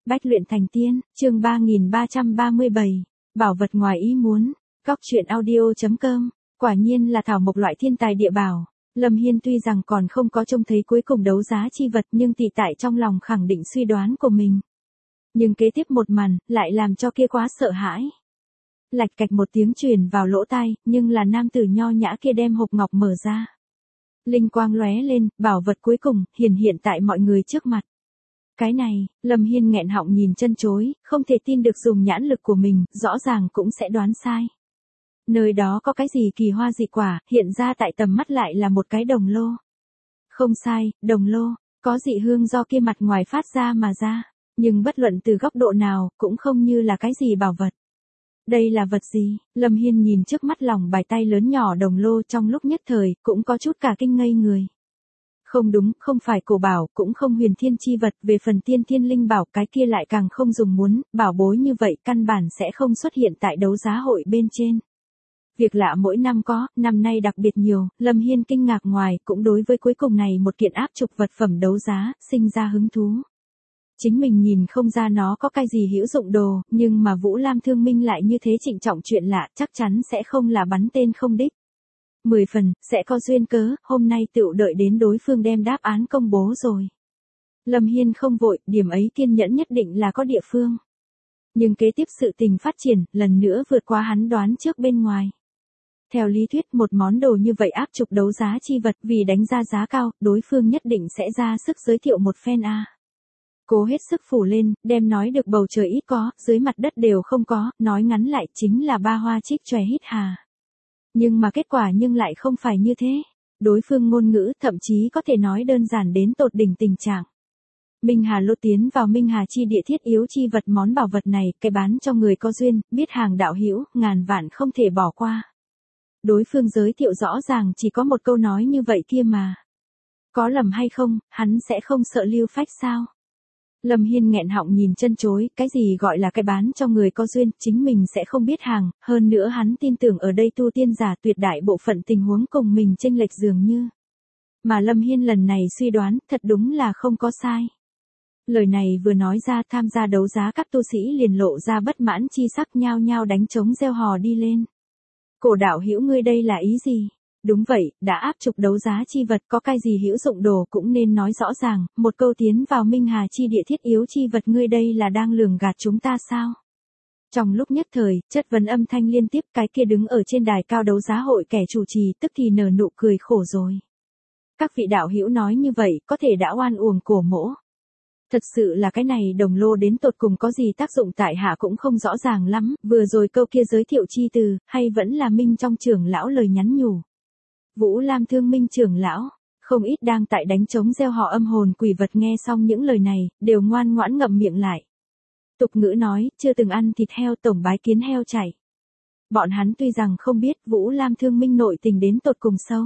Bách luyện thành tiên, chương 3337, bảo vật ngoài ý muốn, góc truyện audio.com, quả nhiên là thảo mộc loại thiên tài địa bảo. Lâm Hiên tuy rằng còn không có trông thấy cuối cùng đấu giá chi vật nhưng tỉ tại trong lòng khẳng định suy đoán của mình. Nhưng kế tiếp một màn, lại làm cho kia quá sợ hãi. Lạch cạch một tiếng truyền vào lỗ tai, nhưng là nam tử nho nhã kia đem hộp ngọc mở ra. Linh quang lóe lên, bảo vật cuối cùng, hiện tại mọi người trước mặt. Cái này, Lâm Hiên nghẹn họng nhìn chân chối, không thể tin được dùng nhãn lực của mình, rõ ràng cũng sẽ đoán sai. Nơi đó có cái gì kỳ hoa dị quả, hiện ra tại tầm mắt lại là một cái đồng lô. Không sai, đồng lô, có dị hương do kia mặt ngoài phát ra mà ra, nhưng bất luận từ góc độ nào, cũng không như là cái gì bảo vật. Đây là vật gì? Lâm Hiên nhìn trước mắt lòng bài tay lớn nhỏ đồng lô trong lúc nhất thời, cũng có chút cả kinh ngây người. Không đúng, không phải cổ bảo, cũng không huyền thiên chi vật, về phần tiên thiên linh bảo cái kia lại càng không dùng muốn, bảo bối như vậy căn bản sẽ không xuất hiện tại đấu giá hội bên trên. Việc lạ mỗi năm có, năm nay đặc biệt nhiều, Lâm Hiên kinh ngạc ngoài, cũng đối với cuối cùng này một kiện áp trục vật phẩm đấu giá, sinh ra hứng thú. Chính mình nhìn không ra nó có cái gì hữu dụng đồ, nhưng mà Vũ Lam Thương Minh lại như thế trịnh trọng chuyện lạ, chắc chắn sẽ không là bắn tên không đích. 10 phần, sẽ có duyên cớ, hôm nay tựu đợi đến đối phương đem đáp án công bố rồi. Lâm Hiên không vội, điểm ấy kiên nhẫn nhất định là có địa phương. Nhưng kế tiếp sự tình phát triển, lần nữa vượt qua hắn đoán trước bên ngoài. Theo lý thuyết một món đồ như vậy áp trục đấu giá chi vật vì đánh ra giá cao, đối phương nhất định sẽ ra sức giới thiệu một phen a. Cố hết sức phủ lên, đem nói được bầu trời ít có, dưới mặt đất đều không có, nói ngắn lại chính là ba hoa trích chòe hít hà. Nhưng mà kết quả nhưng lại không phải như thế. Đối phương ngôn ngữ thậm chí có thể nói đơn giản đến tột đỉnh tình trạng. Minh Hà lô tiến vào Minh Hà chi địa thiết yếu chi vật món bảo vật này, cái bán cho người có duyên, biết hàng đạo hữu, ngàn vạn không thể bỏ qua. Đối phương giới thiệu rõ ràng chỉ có một câu nói như vậy kia mà. Có lầm hay không, hắn sẽ không sợ lưu phách sao? Lâm Hiên nghẹn họng nhìn chân chối, cái gì gọi là cái bán cho người có duyên, chính mình sẽ không biết hàng, hơn nữa hắn tin tưởng ở đây tu tiên giả tuyệt đại bộ phận tình huống cùng mình chênh lệch dường như. Mà Lâm Hiên lần này suy đoán, thật đúng là không có sai. Lời này vừa nói ra tham gia đấu giá các tu sĩ liền lộ ra bất mãn chi sắc nhao nhao đánh trống reo hò đi lên. Cổ đạo hữu ngươi đây là ý gì? Đúng vậy, đã áp trục đấu giá chi vật có cái gì hữu dụng đồ cũng nên nói rõ ràng, một câu tiến vào Minh Hà chi địa thiết yếu chi vật ngươi đây là đang lường gạt chúng ta sao? Trong lúc nhất thời, chất vấn âm thanh liên tiếp cái kia đứng ở trên đài cao đấu giá hội kẻ chủ trì tức thì nở nụ cười khổ rồi. Các vị đạo hữu nói như vậy có thể đã oan uổng cổ mỗ. Thật sự là cái này đồng lô đến tột cùng có gì tác dụng tại hạ cũng không rõ ràng lắm, vừa rồi câu kia giới thiệu chi từ, hay vẫn là Minh trong trưởng lão lời nhắn nhủ. Vũ Lam Thương Minh trưởng lão, không ít đang tại đánh trống reo hò âm hồn quỷ vật nghe xong những lời này, đều ngoan ngoãn ngậm miệng lại. Tục ngữ nói, chưa từng ăn thịt heo tổng bái kiến heo chảy. Bọn hắn tuy rằng không biết Vũ Lam Thương Minh nội tình đến tột cùng sâu.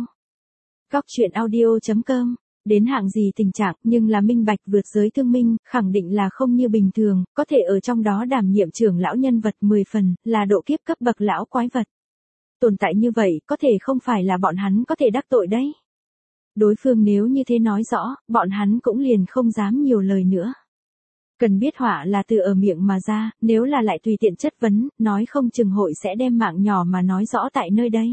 Góc truyện audio.com, đến hạng gì tình trạng nhưng là minh bạch vượt giới thương minh, khẳng định là không như bình thường, có thể ở trong đó đảm nhiệm trưởng lão nhân vật 10 phần, là độ kiếp cấp bậc lão quái vật. Tồn tại như vậy, có thể không phải là bọn hắn có thể đắc tội đấy. Đối phương nếu như thế nói rõ, bọn hắn cũng liền không dám nhiều lời nữa. Cần biết họa là từ ở miệng mà ra, nếu là lại tùy tiện chất vấn, nói không chừng hội sẽ đem mạng nhỏ mà nói rõ tại nơi đây.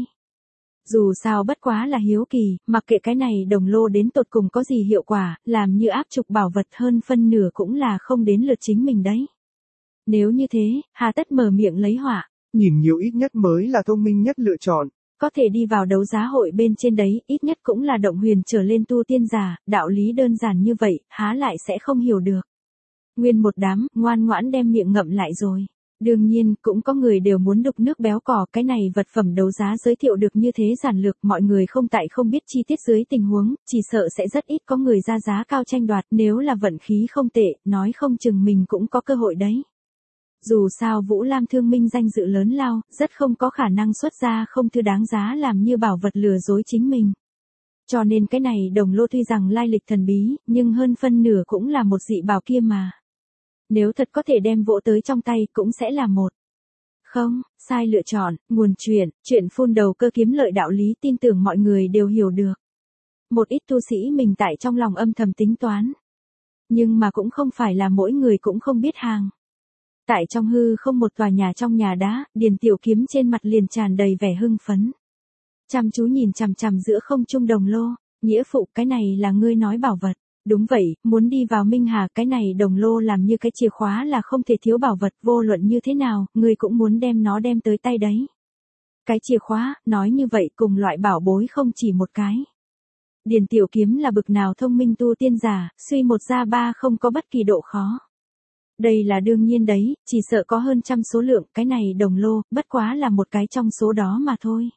Dù sao bất quá là hiếu kỳ, mặc kệ cái này đồng lô đến tột cùng có gì hiệu quả, làm như áp trục bảo vật hơn phân nửa cũng là không đến lượt chính mình đấy. Nếu như thế, hà tất mở miệng lấy họa. Nhìn nhiều ít nhất mới là thông minh nhất lựa chọn. Có thể đi vào đấu giá hội bên trên đấy, ít nhất cũng là động huyền trở lên tu tiên giả, đạo lý đơn giản như vậy, há lại sẽ không hiểu được. Nguyên một đám, ngoan ngoãn đem miệng ngậm lại rồi. Đương nhiên, cũng có người đều muốn đục nước béo cò, cái này vật phẩm đấu giá giới thiệu được như thế giản lược, mọi người không tại không biết chi tiết dưới tình huống, chỉ sợ sẽ rất ít có người ra giá cao tranh đoạt, nếu là vận khí không tệ, nói không chừng mình cũng có cơ hội đấy. Dù sao Vũ Lam Thương Minh danh dự lớn lao, rất không có khả năng xuất ra không thứ đáng giá làm như bảo vật lừa dối chính mình. Cho nên cái này đồng lô tuy rằng lai lịch thần bí, nhưng hơn phân nửa cũng là một dị bảo kia mà. Nếu thật có thể đem vỗ tới trong tay cũng sẽ là một. Không, sai lựa chọn, nguồn chuyện phun đầu cơ kiếm lợi đạo lý tin tưởng mọi người đều hiểu được. Một ít tu sĩ mình tại trong lòng âm thầm tính toán. nhưng mà cũng không phải là mỗi người cũng không biết hàng. Tại trong hư không một tòa nhà trong nhà đá, Điền Tiểu Kiếm trên mặt liền tràn đầy vẻ hưng phấn. Chăm chú nhìn chằm chằm giữa không trung đồng lô, nghĩa phụ cái này là ngươi nói bảo vật. Đúng vậy, muốn đi vào Minh Hà cái này đồng lô làm như cái chìa khóa là không thể thiếu bảo vật vô luận như thế nào, ngươi cũng muốn đem nó đem tới tay đấy. Cái chìa khóa, nói như vậy cùng loại bảo bối không chỉ một cái. Điền Tiểu Kiếm là bực nào thông minh tu tiên giả, suy một ra ba không có bất kỳ độ khó. Đây là đương nhiên đấy, chỉ sợ có hơn trăm số lượng, cái này đồng lô, bất quá là một cái trong số đó mà thôi.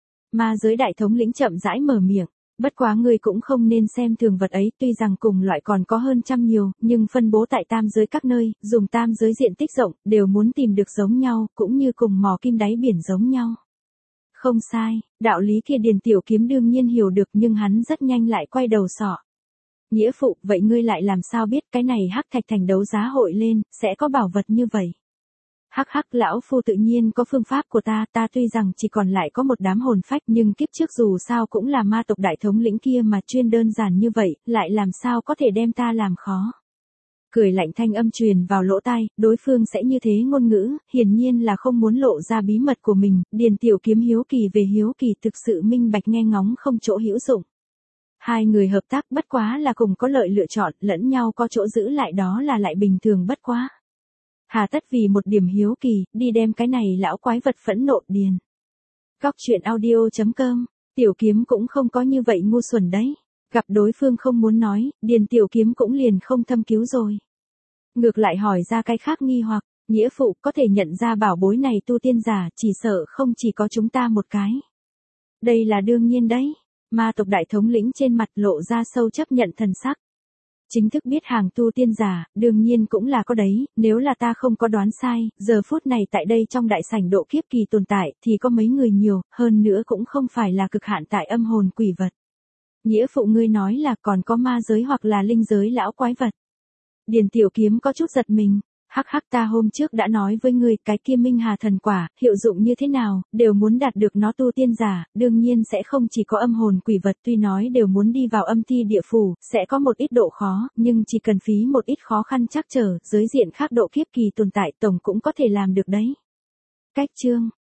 Ma giới đại thống lĩnh chậm rãi mở miệng, bất quá ngươi cũng không nên xem thường vật ấy, tuy rằng cùng loại còn có hơn trăm nhiều, nhưng phân bố tại tam giới các nơi, dùng tam giới diện tích rộng, đều muốn tìm được giống nhau, cũng như cùng mò kim đáy biển giống nhau. Không sai, đạo lý kia Điền Tiểu Kiếm đương nhiên hiểu được nhưng hắn rất nhanh lại quay đầu sọ. Nghĩa phụ, vậy ngươi lại làm sao biết cái này hắc thạch thành đấu giá hội lên, sẽ có bảo vật như vậy? Hắc hắc lão phu tự nhiên có phương pháp của ta tuy rằng chỉ còn lại có một đám hồn phách nhưng kiếp trước dù sao cũng là ma tộc đại thống lĩnh kia mà chuyên đơn giản như vậy, lại làm sao có thể đem ta làm khó. Cười lạnh thanh âm truyền vào lỗ tai, đối phương sẽ như thế ngôn ngữ, hiển nhiên là không muốn lộ ra bí mật của mình, Điền Tiểu Kiếm hiếu kỳ về hiếu kỳ thực sự minh bạch nghe ngóng không chỗ hữu dụng. Hai người hợp tác bất quá là cùng có lợi lựa chọn, lẫn nhau có chỗ giữ lại đó là lại bình thường bất quá. Hà tất vì một điểm hiếu kỳ, đi đem cái này lão quái vật phẫn nộ điền. Góc truyện audio.com, Tiểu Kiếm cũng không có như vậy ngu xuẩn đấy. Gặp đối phương không muốn nói, Điền Tiểu Kiếm cũng liền không thâm cứu rồi. Ngược lại hỏi ra cái khác nghi hoặc, nghĩa phụ có thể nhận ra bảo bối này tu tiên giả chỉ sợ không chỉ có chúng ta một cái. Đây là đương nhiên đấy. Ma tộc đại thống lĩnh trên mặt lộ ra sâu chấp nhận thần sắc. Chính thức biết hàng tu tiên giả, đương nhiên cũng là có đấy, nếu là ta không có đoán sai, giờ phút này tại đây trong đại sảnh độ kiếp kỳ tồn tại, thì có mấy người nhiều, hơn nữa cũng không phải là cực hạn tại âm hồn quỷ vật. Nghĩa phụ ngươi nói là còn có ma giới hoặc là linh giới lão quái vật. Điền Tiểu Kiếm có chút giật mình. Hắc hắc, ta hôm trước đã nói với ngươi cái kia Minh Hà thần quả, hiệu dụng như thế nào, đều muốn đạt được nó tu tiên giả, đương nhiên sẽ không chỉ có âm hồn quỷ vật, tuy nói đều muốn đi vào âm thi địa phủ, sẽ có một ít độ khó, nhưng chỉ cần phí một ít khó khăn trắc trở, giới diện khác độ kiếp kỳ tồn tại tổng cũng có thể làm được đấy. Cách chương